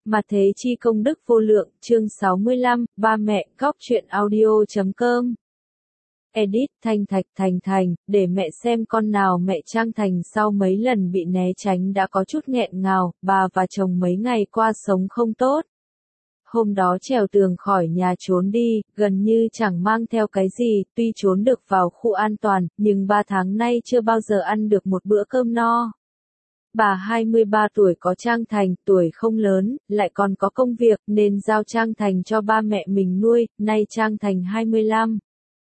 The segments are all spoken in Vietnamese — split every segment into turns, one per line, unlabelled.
Mà thế chi công đức vô lượng, chương 65, ba mẹ, góc truyện audio.com. Edit, Thành Thành, để mẹ xem con nào. Mẹ Trang Thành sau mấy lần bị né tránh đã có chút nghẹn ngào, bà và chồng mấy ngày qua sống không tốt. Hôm đó trèo tường khỏi nhà trốn đi, gần như chẳng mang theo cái gì, tuy trốn được vào khu an toàn, nhưng 3 tháng nay chưa bao giờ ăn được một bữa cơm no. Bà 23 tuổi có Trang Thành, tuổi không lớn, lại còn có công việc, nên giao Trang Thành cho ba mẹ mình nuôi, nay Trang Thành 25.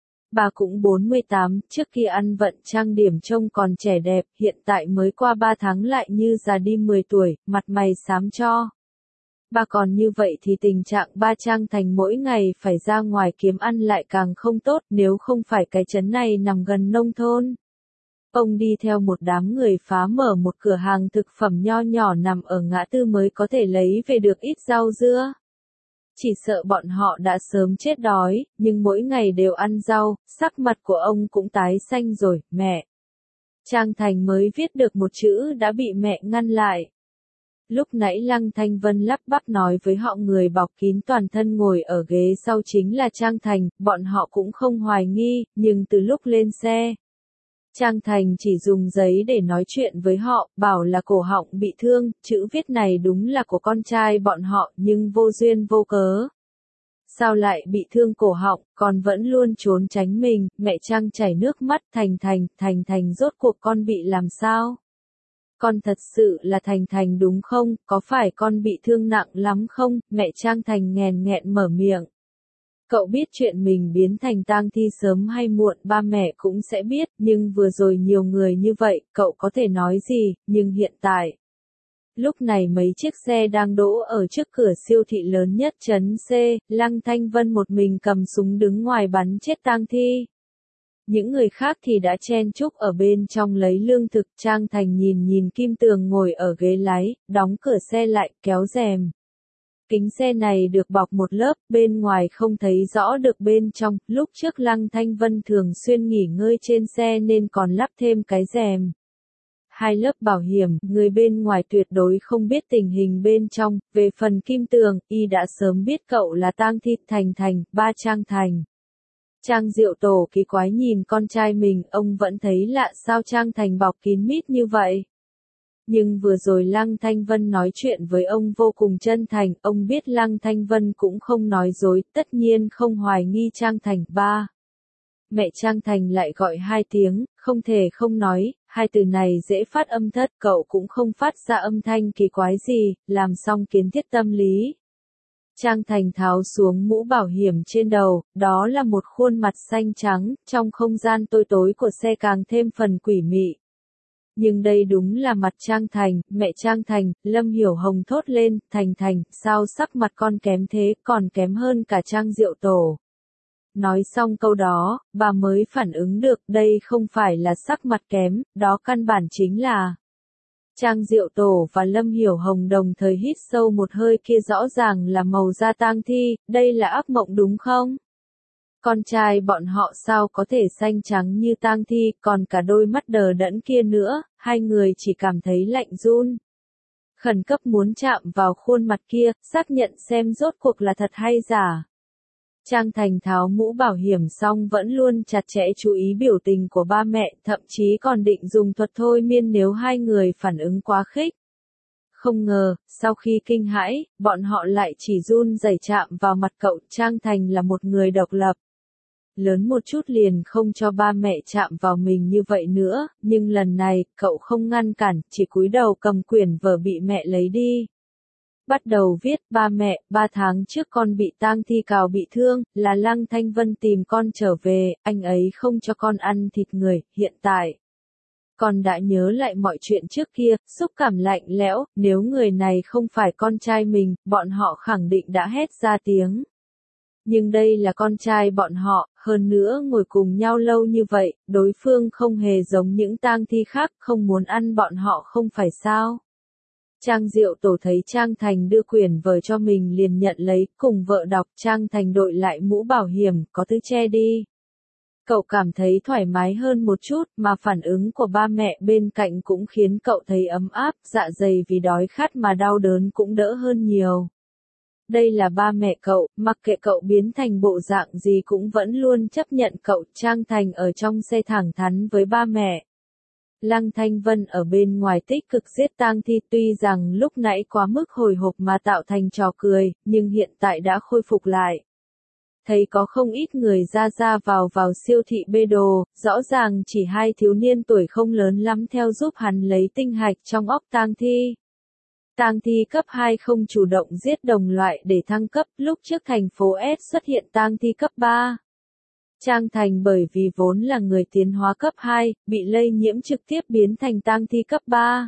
Bà cũng 48, trước khi ăn vận trang điểm trông còn trẻ đẹp, hiện tại mới qua 3 tháng lại như già đi 10 tuổi, mặt mày xám cho. Bà còn như vậy thì tình trạng ba Trang Thành mỗi ngày phải ra ngoài kiếm ăn lại càng không tốt, nếu không phải cái trấn này nằm gần nông thôn. Ông đi theo một đám người phá mở một cửa hàng thực phẩm nho nhỏ nằm ở ngã tư mới có thể lấy về được ít rau dưa. Chỉ sợ bọn họ đã sớm chết đói, nhưng mỗi ngày đều ăn rau, sắc mặt của ông cũng tái xanh rồi. Mẹ Trang Thành mới viết được một chữ đã bị mẹ ngăn lại. Lúc nãy Lăng Thanh Vân lắp bắp nói với họ người bọc kín toàn thân ngồi ở ghế sau chính là Trang Thành, bọn họ cũng không hoài nghi, nhưng từ lúc lên xe, Trang Thành chỉ dùng giấy để nói chuyện với họ, bảo là cổ họng bị thương, chữ viết này đúng là của con trai bọn họ, nhưng vô duyên vô cớ. Sao lại bị thương cổ họng, còn vẫn luôn trốn tránh mình, mẹ Trang chảy nước mắt. Thành rốt cuộc con bị làm sao? Con thật sự là Thành đúng không, có phải con bị thương nặng lắm không? Mẹ Trang Thành nghẹn mở miệng. Cậu biết chuyện mình biến thành tang thi sớm hay muộn ba mẹ cũng sẽ biết, nhưng vừa rồi nhiều người như vậy, cậu có thể nói gì, nhưng hiện tại. Lúc này mấy chiếc xe đang đỗ ở trước cửa siêu thị lớn nhất trấn C, Lăng Thanh Vân một mình cầm súng đứng ngoài bắn chết tang thi. Những người khác thì đã chen chúc ở bên trong lấy lương thực. Trang Thành nhìn Kim Tường ngồi ở ghế lái, đóng cửa xe lại, kéo rèm. Kính xe này được bọc một lớp, bên ngoài không thấy rõ được bên trong, lúc trước Lăng Thanh Vân thường xuyên nghỉ ngơi trên xe nên còn lắp thêm cái rèm. 2 lớp bảo hiểm, người bên ngoài tuyệt đối không biết tình hình bên trong. Về phần Kim Tường, y đã sớm biết cậu là tang thi. Thành, ba Trang Thành. Trang Diệu Tổ kỳ quái nhìn con trai mình, ông vẫn thấy lạ sao Trang Thành bọc kín mít như vậy. Nhưng vừa rồi Lăng Thanh Vân nói chuyện với ông vô cùng chân thành, ông biết Lăng Thanh Vân cũng không nói dối, tất nhiên không hoài nghi Trang Thành. Ba mẹ Trang Thành lại gọi 2 tiếng, không thể không nói, 2 từ này dễ phát âm thất, cậu cũng không phát ra âm thanh kỳ quái gì, làm xong kiến thiết tâm lý. Trang Thành tháo xuống mũ bảo hiểm trên đầu, đó là một khuôn mặt xanh trắng, trong không gian tối của xe càng thêm phần quỷ mị. Nhưng đây đúng là mặt Trang Thành, mẹ Trang Thành. Lâm Hiểu Hồng thốt lên, Thành, sao sắc mặt con kém thế, còn kém hơn cả Trang Diệu Tổ. Nói xong câu đó, bà mới phản ứng được, đây không phải là sắc mặt kém, đó căn bản chính là. Trang Diệu Tổ và Lâm Hiểu Hồng đồng thời hít sâu một hơi, kia rõ ràng là màu da tang thi, đây là ác mộng đúng không? Con trai bọn họ sao có thể xanh trắng như tang thi, còn cả đôi mắt đờ đẫn kia nữa, 2 người chỉ cảm thấy lạnh run. Khẩn cấp muốn chạm vào khuôn mặt kia, xác nhận xem rốt cuộc là thật hay giả. Trang Thành tháo mũ bảo hiểm xong vẫn luôn chặt chẽ chú ý biểu tình của ba mẹ, thậm chí còn định dùng thuật thôi miên nếu 2 người phản ứng quá khích. Không ngờ, sau khi kinh hãi, bọn họ lại chỉ run rẩy chạm vào mặt cậu. Trang Thành là một người độc lập. Lớn một chút liền không cho ba mẹ chạm vào mình như vậy nữa, nhưng lần này, cậu không ngăn cản, chỉ cúi đầu cầm quyển vở bị mẹ lấy đi. Bắt đầu viết, ba mẹ, 3 tháng trước con bị tang thi cào bị thương, là Lăng Thanh Vân tìm con trở về, anh ấy không cho con ăn thịt người, hiện tại. Con đã nhớ lại mọi chuyện trước kia, xúc cảm lạnh lẽo, nếu người này không phải con trai mình, bọn họ khẳng định đã hét ra tiếng. Nhưng đây là con trai bọn họ, hơn nữa ngồi cùng nhau lâu như vậy, đối phương không hề giống những tang thi khác, không muốn ăn bọn họ không phải sao. Trang Diệu Tổ thấy Trang Thành đưa quyển vở cho mình liền nhận lấy, cùng vợ đọc. Trang Thành đội lại mũ bảo hiểm, có thứ che đi. Cậu cảm thấy thoải mái hơn một chút, mà phản ứng của ba mẹ bên cạnh cũng khiến cậu thấy ấm áp, dạ dày vì đói khát mà đau đớn cũng đỡ hơn nhiều. Đây là ba mẹ cậu, mặc kệ cậu biến thành bộ dạng gì cũng vẫn luôn chấp nhận cậu. Trang Thành ở trong xe thẳng thắn với ba mẹ. Lăng Thanh Vân ở bên ngoài tích cực giết tang thi, tuy rằng lúc nãy quá mức hồi hộp mà tạo thành trò cười, nhưng hiện tại đã khôi phục lại. Thấy có không ít người ra vào siêu thị bê đồ, rõ ràng chỉ hai thiếu niên tuổi không lớn lắm theo giúp hắn lấy tinh hạch trong óc tang thi. Tang thi cấp 2 không chủ động giết đồng loại để thăng cấp, lúc trước thành phố S xuất hiện tang thi cấp 3. Trang Thành bởi vì vốn là người tiến hóa cấp 2, bị lây nhiễm trực tiếp biến thành tang thi cấp 3.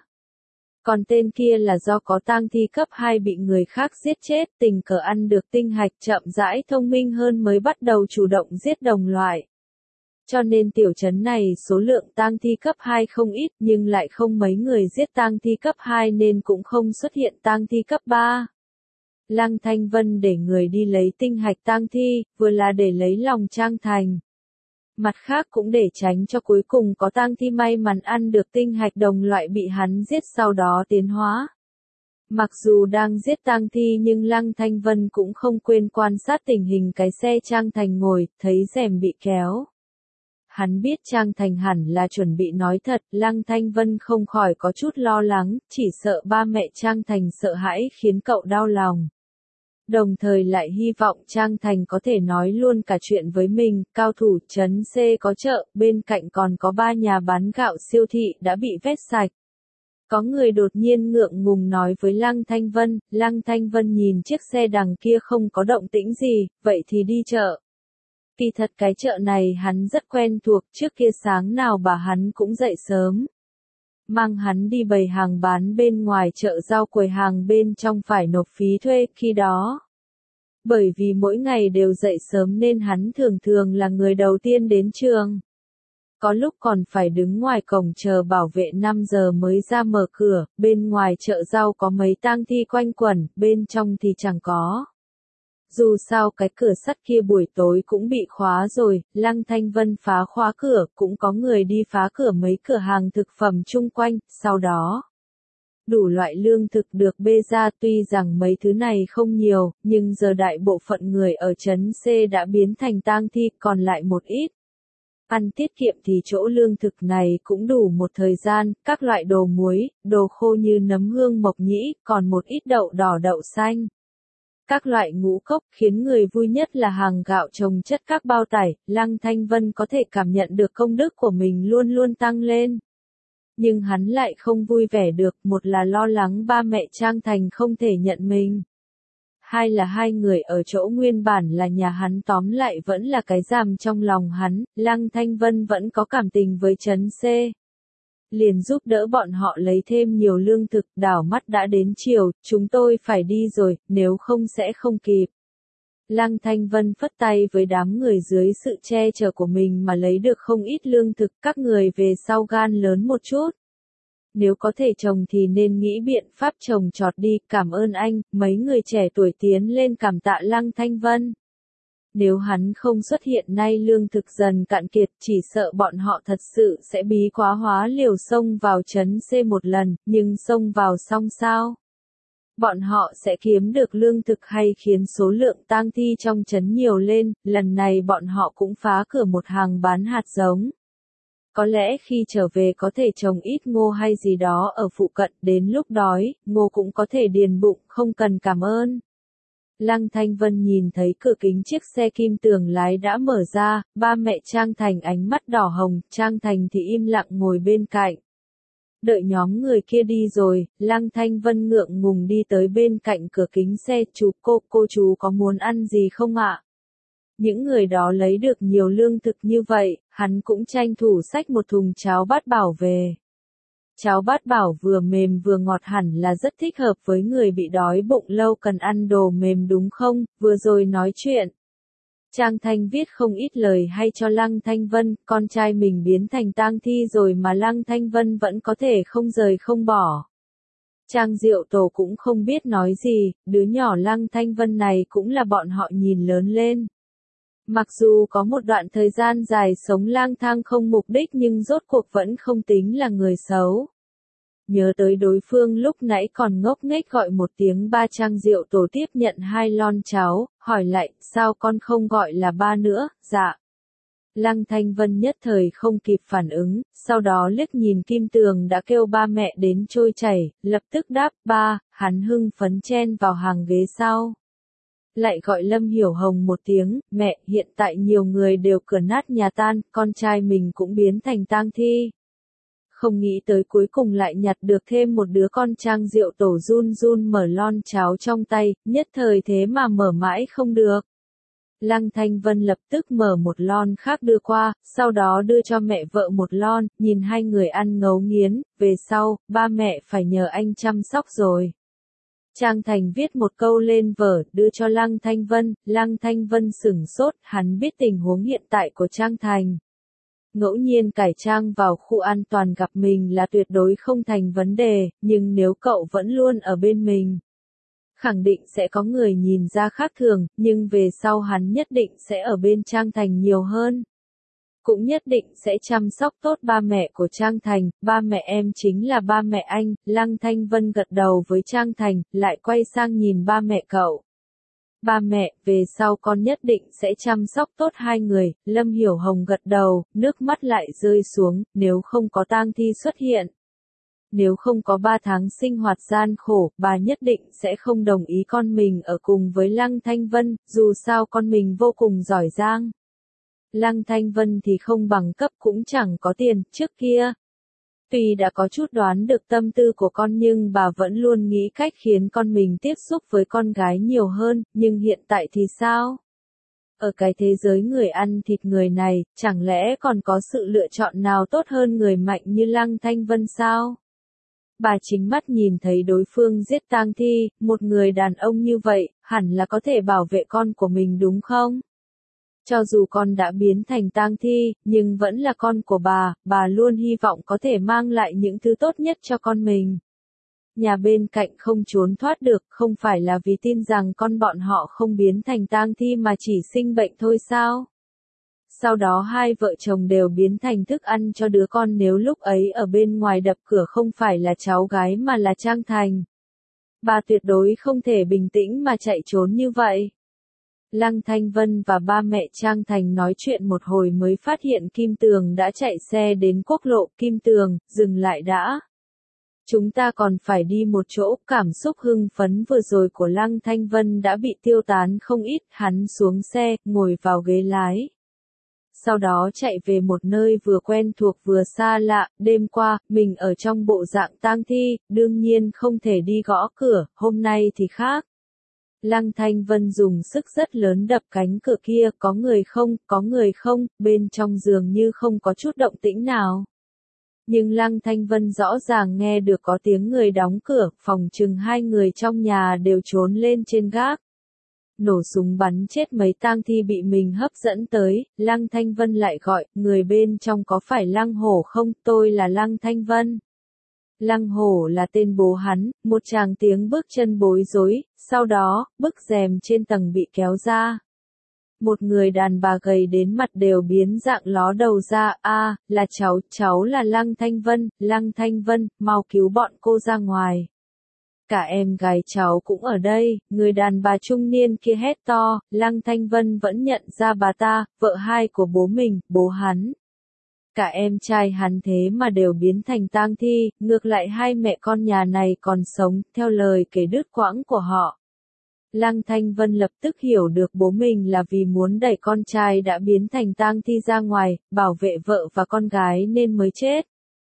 Còn tên kia là do có tang thi cấp 2 bị người khác giết chết, tình cờ ăn được tinh hạch chậm rãi thông minh hơn mới bắt đầu chủ động giết đồng loại. Cho nên tiểu trấn này số lượng tang thi cấp 2 không ít nhưng lại không mấy người giết tang thi cấp 2 nên cũng không xuất hiện tang thi cấp 3. Lăng Thanh Vân để người đi lấy tinh hạch tang thi, vừa là để lấy lòng Trang Thành. Mặt khác cũng để tránh cho cuối cùng có tang thi may mắn ăn được tinh hạch đồng loại bị hắn giết sau đó tiến hóa. Mặc dù đang giết tang thi nhưng Lăng Thanh Vân cũng không quên quan sát tình hình cái xe Trang Thành ngồi, thấy rèm bị kéo. Hắn biết Trang Thành hẳn là chuẩn bị nói thật, Lăng Thanh Vân không khỏi có chút lo lắng, chỉ sợ ba mẹ Trang Thành sợ hãi khiến cậu đau lòng. Đồng thời lại hy vọng Trang Thành có thể nói luôn cả chuyện với mình, cao thủ trấn C có chợ, bên cạnh còn có 3 nhà bán gạo siêu thị đã bị vét sạch. Có người đột nhiên ngượng ngùng nói với Lăng Thanh Vân nhìn chiếc xe đằng kia không có động tĩnh gì, vậy thì đi chợ. Kỳ thật cái chợ này hắn rất quen thuộc, trước kia sáng nào bà hắn cũng dậy sớm. Mang hắn đi bày hàng bán bên ngoài chợ rau, quầy hàng bên trong phải nộp phí thuê khi đó. Bởi vì mỗi ngày đều dậy sớm nên hắn thường là người đầu tiên đến trường. Có lúc còn phải đứng ngoài cổng chờ bảo vệ 5 giờ mới ra mở cửa, bên ngoài chợ rau có mấy tang thi quanh quẩn, bên trong thì chẳng có. Dù sao cái cửa sắt kia buổi tối cũng bị khóa rồi, Lăng Thanh Vân phá khóa cửa, cũng có người đi phá cửa mấy cửa hàng thực phẩm chung quanh, sau đó. Đủ loại lương thực được bê ra, tuy rằng mấy thứ này không nhiều, nhưng giờ đại bộ phận người ở trấn C đã biến thành tang thi, còn lại một ít. Ăn tiết kiệm thì chỗ lương thực này cũng đủ một thời gian, các loại đồ muối, đồ khô như nấm hương mộc nhĩ, còn một ít đậu đỏ đậu xanh. Các loại ngũ cốc, khiến người vui nhất là hàng gạo trồng chất các bao tải, Lăng Thanh Vân có thể cảm nhận được công đức của mình luôn luôn tăng lên. Nhưng hắn lại không vui vẻ được, một là lo lắng ba mẹ Trang Thành không thể nhận mình. Hai là hai người ở chỗ nguyên bản là nhà hắn tóm lại vẫn là cái giam trong lòng hắn, Lăng Thanh Vân vẫn có cảm tình với trấn C. Liền giúp đỡ bọn họ lấy thêm nhiều lương thực, đảo mắt đã đến chiều, chúng tôi phải đi rồi, nếu không sẽ không kịp. Lăng Thanh Vân phất tay với đám người dưới sự che chở của mình mà lấy được không ít lương thực, các người về sau gan lớn một chút. Nếu có thể trồng thì nên nghĩ biện pháp trồng trọt đi, cảm ơn anh, mấy người trẻ tuổi tiến lên cảm tạ Lăng Thanh Vân. Nếu hắn không xuất hiện nay lương thực dần cạn kiệt, chỉ sợ bọn họ thật sự sẽ bí quá hóa liều xông vào trấn C một lần, nhưng xông vào xong sao? Bọn họ sẽ kiếm được lương thực hay khiến số lượng tang thi trong trấn nhiều lên, lần này bọn họ cũng phá cửa một hàng bán hạt giống. Có lẽ khi trở về có thể trồng ít ngô hay gì đó ở phụ cận, đến lúc đói, ngô cũng có thể điền bụng, không cần cảm ơn. Lăng Thanh Vân nhìn thấy cửa kính chiếc xe kim tường lái đã mở ra, ba mẹ Trang Thành ánh mắt đỏ hồng, Trang Thành thì im lặng ngồi bên cạnh. Đợi nhóm người kia đi rồi, Lăng Thanh Vân ngượng ngùng đi tới bên cạnh cửa kính xe, cô chú có muốn ăn gì không ạ? Những người đó lấy được nhiều lương thực như vậy, hắn cũng tranh thủ xách một thùng cháo bát bảo về. Cháo bát bảo vừa mềm vừa ngọt hẳn là rất thích hợp với người bị đói bụng lâu cần ăn đồ mềm đúng không, vừa rồi nói chuyện. Trang Thanh viết không ít lời hay cho Lăng Thanh Vân, con trai mình biến thành tang thi rồi mà Lăng Thanh Vân vẫn có thể không rời không bỏ. Trang Diệu Tổ cũng không biết nói gì, đứa nhỏ Lăng Thanh Vân này cũng là bọn họ nhìn lớn lên. Mặc dù có một đoạn thời gian dài sống lang thang không mục đích nhưng rốt cuộc vẫn không tính là người xấu. Nhớ tới đối phương lúc nãy còn ngốc nghếch gọi một tiếng ba, Trang Diệu Tổ tiếp nhận 2 lon cháo, hỏi lại, sao con không gọi là ba nữa, dạ. Lăng Thanh Vân nhất thời không kịp phản ứng, sau đó liếc nhìn Kim Tường đã kêu ba mẹ đến trôi chảy, lập tức đáp ba, hắn hưng phấn chen vào hàng ghế sau. Lại gọi Lâm Hiểu Hồng một tiếng, mẹ, hiện tại nhiều người đều cửa nát nhà tan, con trai mình cũng biến thành tang thi. Không nghĩ tới cuối cùng lại nhặt được thêm một đứa con. Trang Diệu Tổ run run mở lon cháo trong tay, nhất thời thế mà mở mãi không được. Lăng Thanh Vân lập tức mở một lon khác đưa qua, sau đó đưa cho mẹ vợ một lon, nhìn hai người ăn ngấu nghiến, về sau, ba mẹ phải nhờ anh chăm sóc rồi. Trang Thành viết một câu lên vở, đưa cho Lăng Thanh Vân sửng sốt, hắn biết tình huống hiện tại của Trang Thành. Ngẫu nhiên cải trang vào khu an toàn gặp mình là tuyệt đối không thành vấn đề, nhưng nếu cậu vẫn luôn ở bên mình, khẳng định sẽ có người nhìn ra khác thường, nhưng về sau hắn nhất định sẽ ở bên Trang Thành nhiều hơn. Cũng nhất định sẽ chăm sóc tốt ba mẹ của Trang Thành, ba mẹ em chính là ba mẹ anh. Lăng Thanh Vân gật đầu với Trang Thành, lại quay sang nhìn ba mẹ cậu. Ba mẹ, về sau con nhất định sẽ chăm sóc tốt hai người. Lâm Hiểu Hồng gật đầu, nước mắt lại rơi xuống, nếu không có tang thi xuất hiện. Nếu không có 3 tháng sinh hoạt gian khổ, bà nhất định sẽ không đồng ý con mình ở cùng với Lăng Thanh Vân, dù sao con mình vô cùng giỏi giang. Lăng Thanh Vân thì không bằng cấp cũng chẳng có tiền, trước kia. Tuy đã có chút đoán được tâm tư của con nhưng bà vẫn luôn nghĩ cách khiến con mình tiếp xúc với con gái nhiều hơn, nhưng hiện tại thì sao? Ở cái thế giới người ăn thịt người này, chẳng lẽ còn có sự lựa chọn nào tốt hơn người mạnh như Lăng Thanh Vân sao? Bà chính mắt nhìn thấy đối phương giết tang thi, một người đàn ông như vậy, hẳn là có thể bảo vệ con của mình đúng không? Cho dù con đã biến thành tang thi, nhưng vẫn là con của bà luôn hy vọng có thể mang lại những thứ tốt nhất cho con mình. Nhà bên cạnh không trốn thoát được, không phải là vì tin rằng con bọn họ không biến thành tang thi mà chỉ sinh bệnh thôi sao? Sau đó hai vợ chồng đều biến thành thức ăn cho đứa con nếu lúc ấy ở bên ngoài đập cửa không phải là cháu gái mà là Trang Thành. Bà tuyệt đối không thể bình tĩnh mà chạy trốn như vậy. Lăng Thanh Vân và ba mẹ Trang Thành nói chuyện một hồi mới phát hiện Kim Tường đã chạy xe đến quốc lộ. Kim Tường, dừng lại đã. Chúng ta còn phải đi một chỗ. Cảm xúc hưng phấn vừa rồi của Lăng Thanh Vân đã bị tiêu tán không ít, hắn xuống xe, ngồi vào ghế lái. Sau đó chạy về một nơi vừa quen thuộc vừa xa lạ. Đêm qua, mình ở trong bộ dạng tang thi, đương nhiên không thể đi gõ cửa, hôm nay thì khác. Lăng Thanh Vân dùng sức rất lớn đập cánh cửa kia, có người không, bên trong giường như không có chút động tĩnh nào. Nhưng Lăng Thanh Vân rõ ràng nghe được có tiếng người đóng cửa, phòng chừng hai người trong nhà đều trốn lên trên gác. Nổ súng bắn chết mấy tang thi bị mình hấp dẫn tới, Lăng Thanh Vân lại gọi, người bên trong có phải Lăng Hổ không, tôi là Lăng Thanh Vân. Lăng Hổ là tên bố hắn, một tràng tiếng bước chân bối rối, sau đó, bức rèm trên tầng bị kéo ra. Một người đàn bà gầy đến mặt đều biến dạng ló đầu ra, là cháu là Lăng Thanh Vân, mau cứu bọn cô ra ngoài. Cả em gái cháu cũng ở đây, người đàn bà trung niên kia hét to. Lăng Thanh Vân vẫn nhận ra bà ta, vợ hai của bố mình, bố hắn. Cả em trai hắn thế mà đều biến thành tang thi, ngược lại hai mẹ con nhà này còn sống, theo lời kể đứt quãng của họ. Lăng Thanh Vân lập tức hiểu được bố mình là vì muốn đẩy con trai đã biến thành tang thi ra ngoài, bảo vệ vợ và con gái nên mới chết.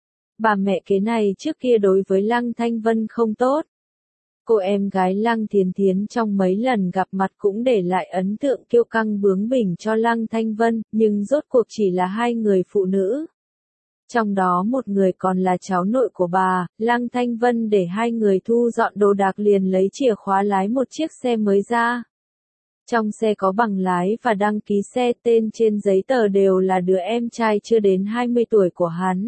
Bà mẹ kế này trước kia đối với Lăng Thanh Vân không tốt. Cô em gái Lăng Thiến Thiến trong mấy lần gặp mặt cũng để lại ấn tượng kiêu căng bướng bỉnh cho Lăng Thanh Vân, nhưng rốt cuộc chỉ là hai người phụ nữ. Trong đó một người còn là cháu nội của bà, Lăng Thanh Vân để hai người thu dọn đồ đạc liền lấy chìa khóa lái một chiếc xe mới ra. Trong xe có bằng lái và đăng ký xe, tên trên giấy tờ đều là đứa em trai chưa đến 20 tuổi của hắn.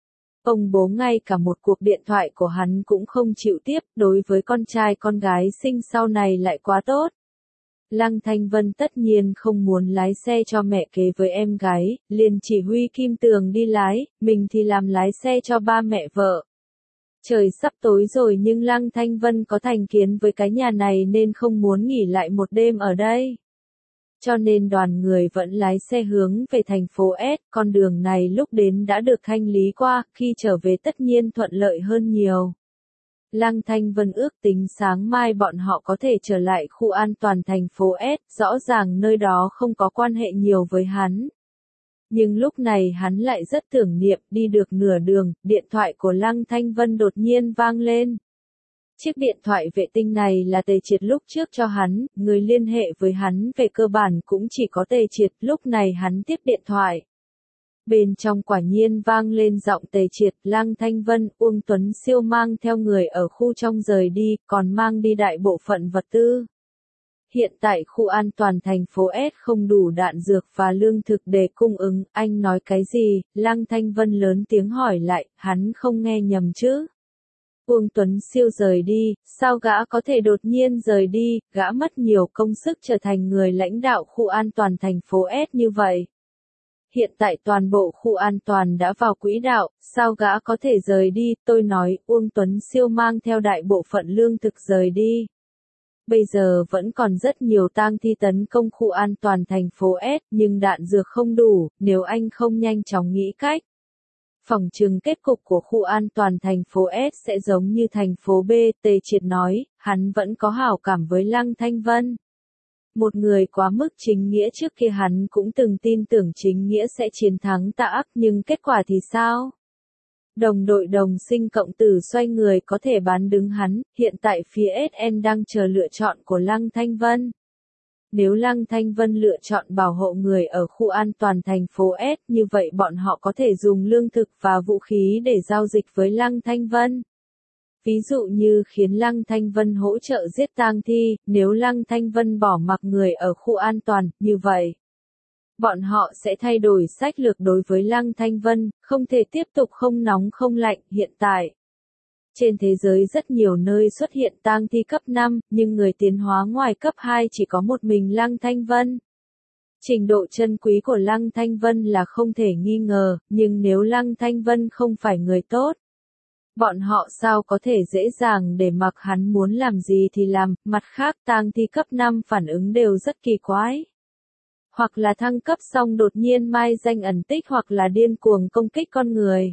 Ông bố ngay cả một cuộc điện thoại của hắn cũng không chịu tiếp, đối với con trai con gái sinh sau này lại quá tốt. Lăng Thanh Vân tất nhiên không muốn lái xe cho mẹ kế với em gái, liền chỉ huy Kim Tường đi lái, mình thì làm lái xe cho ba mẹ vợ. Trời sắp tối rồi nhưng Lăng Thanh Vân có thành kiến với cái nhà này nên không muốn nghỉ lại một đêm ở đây. Cho nên đoàn người vẫn lái xe hướng về thành phố S, con đường này lúc đến đã được thanh lý qua, khi trở về tất nhiên thuận lợi hơn nhiều. Lăng Thanh Vân ước tính sáng mai bọn họ có thể trở lại khu an toàn thành phố S, rõ ràng nơi đó không có quan hệ nhiều với hắn. Nhưng lúc này hắn lại rất tưởng niệm, đi được nửa đường, điện thoại của Lăng Thanh Vân đột nhiên vang lên. Chiếc điện thoại vệ tinh này là Tề Triệt lúc trước cho hắn, người liên hệ với hắn về cơ bản cũng chỉ có Tề Triệt, lúc này hắn tiếp điện thoại. Bên trong quả nhiên vang lên giọng Tề Triệt, Lăng Thanh Vân, Uông Tuấn Siêu mang theo người ở khu trong rời đi, còn mang đi đại bộ phận vật tư. Hiện tại khu an toàn thành phố S không đủ đạn dược và lương thực để cung ứng, anh nói cái gì? Lăng Thanh Vân lớn tiếng hỏi lại, hắn không nghe nhầm chứ? Uông Tuấn Siêu rời đi, sao gã có thể đột nhiên rời đi, gã mất nhiều công sức trở thành người lãnh đạo khu an toàn thành phố S như vậy. Hiện tại toàn bộ khu an toàn đã vào quỹ đạo, sao gã có thể rời đi, tôi nói, Uông Tuấn Siêu mang theo đại bộ phận lương thực rời đi. Bây giờ vẫn còn rất nhiều tang thi tấn công khu an toàn thành phố S, nhưng đạn dược không đủ, nếu anh không nhanh chóng nghĩ cách. Phỏng chừng kết cục của khu an toàn thành phố S sẽ giống như thành phố B, Tề Triệt nói, hắn vẫn có hảo cảm với Lăng Thanh Vân. Một người quá mức chính nghĩa trước kia hắn cũng từng tin tưởng chính nghĩa sẽ chiến thắng tà ác nhưng kết quả thì sao? Đồng đội đồng sinh cộng tử xoay người có thể bán đứng hắn, hiện tại phía SN đang chờ lựa chọn của Lăng Thanh Vân. Nếu Lăng Thanh Vân lựa chọn bảo hộ người ở khu an toàn thành phố S như vậy bọn họ có thể dùng lương thực và vũ khí để giao dịch với Lăng Thanh Vân. Ví dụ như khiến Lăng Thanh Vân hỗ trợ giết tang thi, nếu Lăng Thanh Vân bỏ mặc người ở khu an toàn, như vậy. Bọn họ sẽ thay đổi sách lược đối với Lăng Thanh Vân, không thể tiếp tục không nóng không lạnh hiện tại. Trên thế giới rất nhiều nơi xuất hiện tang thi cấp 5, nhưng người tiến hóa ngoài cấp 2 chỉ có một mình Lăng Thanh Vân. Trình độ chân quý của Lăng Thanh Vân là không thể nghi ngờ, nhưng nếu Lăng Thanh Vân không phải người tốt, bọn họ sao có thể dễ dàng để mặc hắn muốn làm gì thì làm, mặt khác tang thi cấp 5 phản ứng đều rất kỳ quái. Hoặc là thăng cấp xong đột nhiên mai danh ẩn tích hoặc là điên cuồng công kích con người.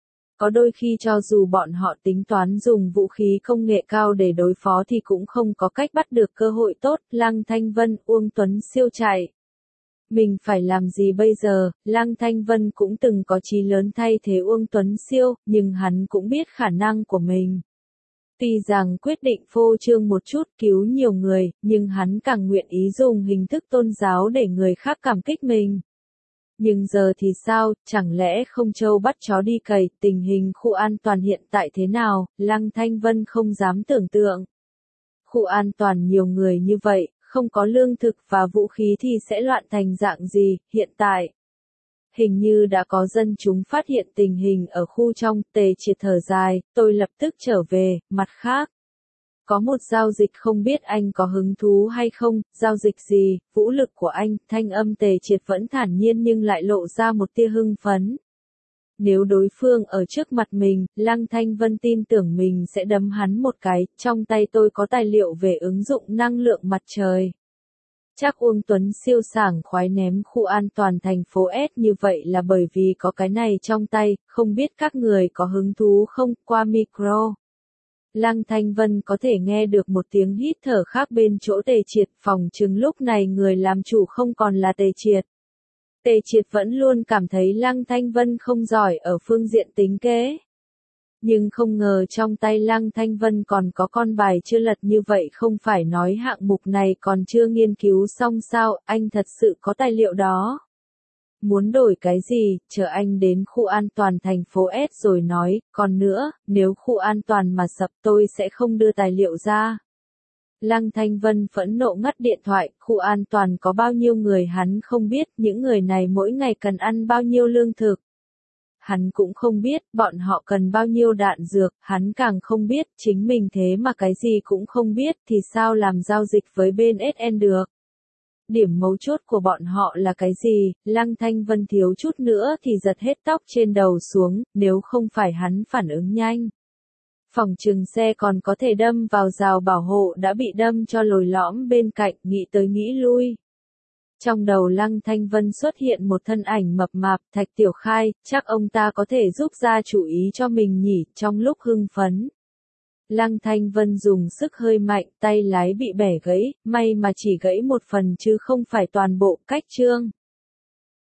Có đôi khi cho dù bọn họ tính toán dùng vũ khí công nghệ cao để đối phó thì cũng không có cách bắt được cơ hội tốt, Lăng Thanh Vân, Uông Tuấn Siêu chạy. Mình phải làm gì bây giờ, Lăng Thanh Vân cũng từng có chí lớn thay thế Uông Tuấn Siêu, nhưng hắn cũng biết khả năng của mình. Tuy rằng quyết định phô trương một chút cứu nhiều người, nhưng hắn càng nguyện ý dùng hình thức tôn giáo để người khác cảm kích mình. Nhưng giờ thì sao, chẳng lẽ không trâu bắt chó đi cày, tình hình khu an toàn hiện tại thế nào, Lăng Thanh Vân không dám tưởng tượng. Khu an toàn nhiều người như vậy, không có lương thực và vũ khí thì sẽ loạn thành dạng gì, hiện tại. Hình như đã có dân chúng phát hiện tình hình ở khu trong, Tề Triệt thở dài, tôi lập tức trở về, mặt khác. Có một giao dịch không biết anh có hứng thú hay không, giao dịch gì, vũ lực của anh, thanh âm Tề Triệt vẫn thản nhiên nhưng lại lộ ra một tia hưng phấn. Nếu đối phương ở trước mặt mình, Lăng Thanh Vân tin tưởng mình sẽ đấm hắn một cái, trong tay tôi có tài liệu về ứng dụng năng lượng mặt trời. Chắc Uông Tuấn Siêu sảng khoái ném khu an toàn thành phố S như vậy là bởi vì có cái này trong tay, không biết các người có hứng thú không, qua micro. Lăng Thanh Vân có thể nghe được một tiếng hít thở khác bên chỗ Tề Triệt, phòng chừng lúc này người làm chủ không còn là Tề Triệt. Tề Triệt vẫn luôn cảm thấy Lăng Thanh Vân không giỏi ở phương diện tính kế. Nhưng không ngờ trong tay Lăng Thanh Vân còn có con bài chưa lật như vậy, không phải nói hạng mục này còn chưa nghiên cứu xong sao, anh thật sự có tài liệu đó. Muốn đổi cái gì, chờ anh đến khu an toàn thành phố S rồi nói, còn nữa, nếu khu an toàn mà sập tôi sẽ không đưa tài liệu ra. Lăng Thanh Vân phẫn nộ ngắt điện thoại, khu an toàn có bao nhiêu người hắn không biết, những người này mỗi ngày cần ăn bao nhiêu lương thực. Hắn cũng không biết, bọn họ cần bao nhiêu đạn dược, hắn càng không biết, chính mình thế mà cái gì cũng không biết thì sao làm giao dịch với bên SN được. điểm mấu chốt của bọn họ là cái gì? Lăng Thanh Vân thiếu chút nữa thì giật hết tóc trên đầu xuống, nếu không phải hắn phản ứng nhanh. Phòng trừng xe còn có thể đâm vào rào bảo hộ đã bị đâm cho lồi lõm bên cạnh, nghĩ tới nghĩ lui. Trong đầu Lăng Thanh Vân xuất hiện một thân ảnh mập mạp, Thạch Tiểu Khai, chắc ông ta có thể giúp ra chủ ý cho mình nhỉ, trong lúc hưng phấn. Lăng Thanh Vân dùng sức hơi mạnh, tay lái bị bẻ gãy, may mà chỉ gãy một phần chứ không phải toàn bộ, cách chương.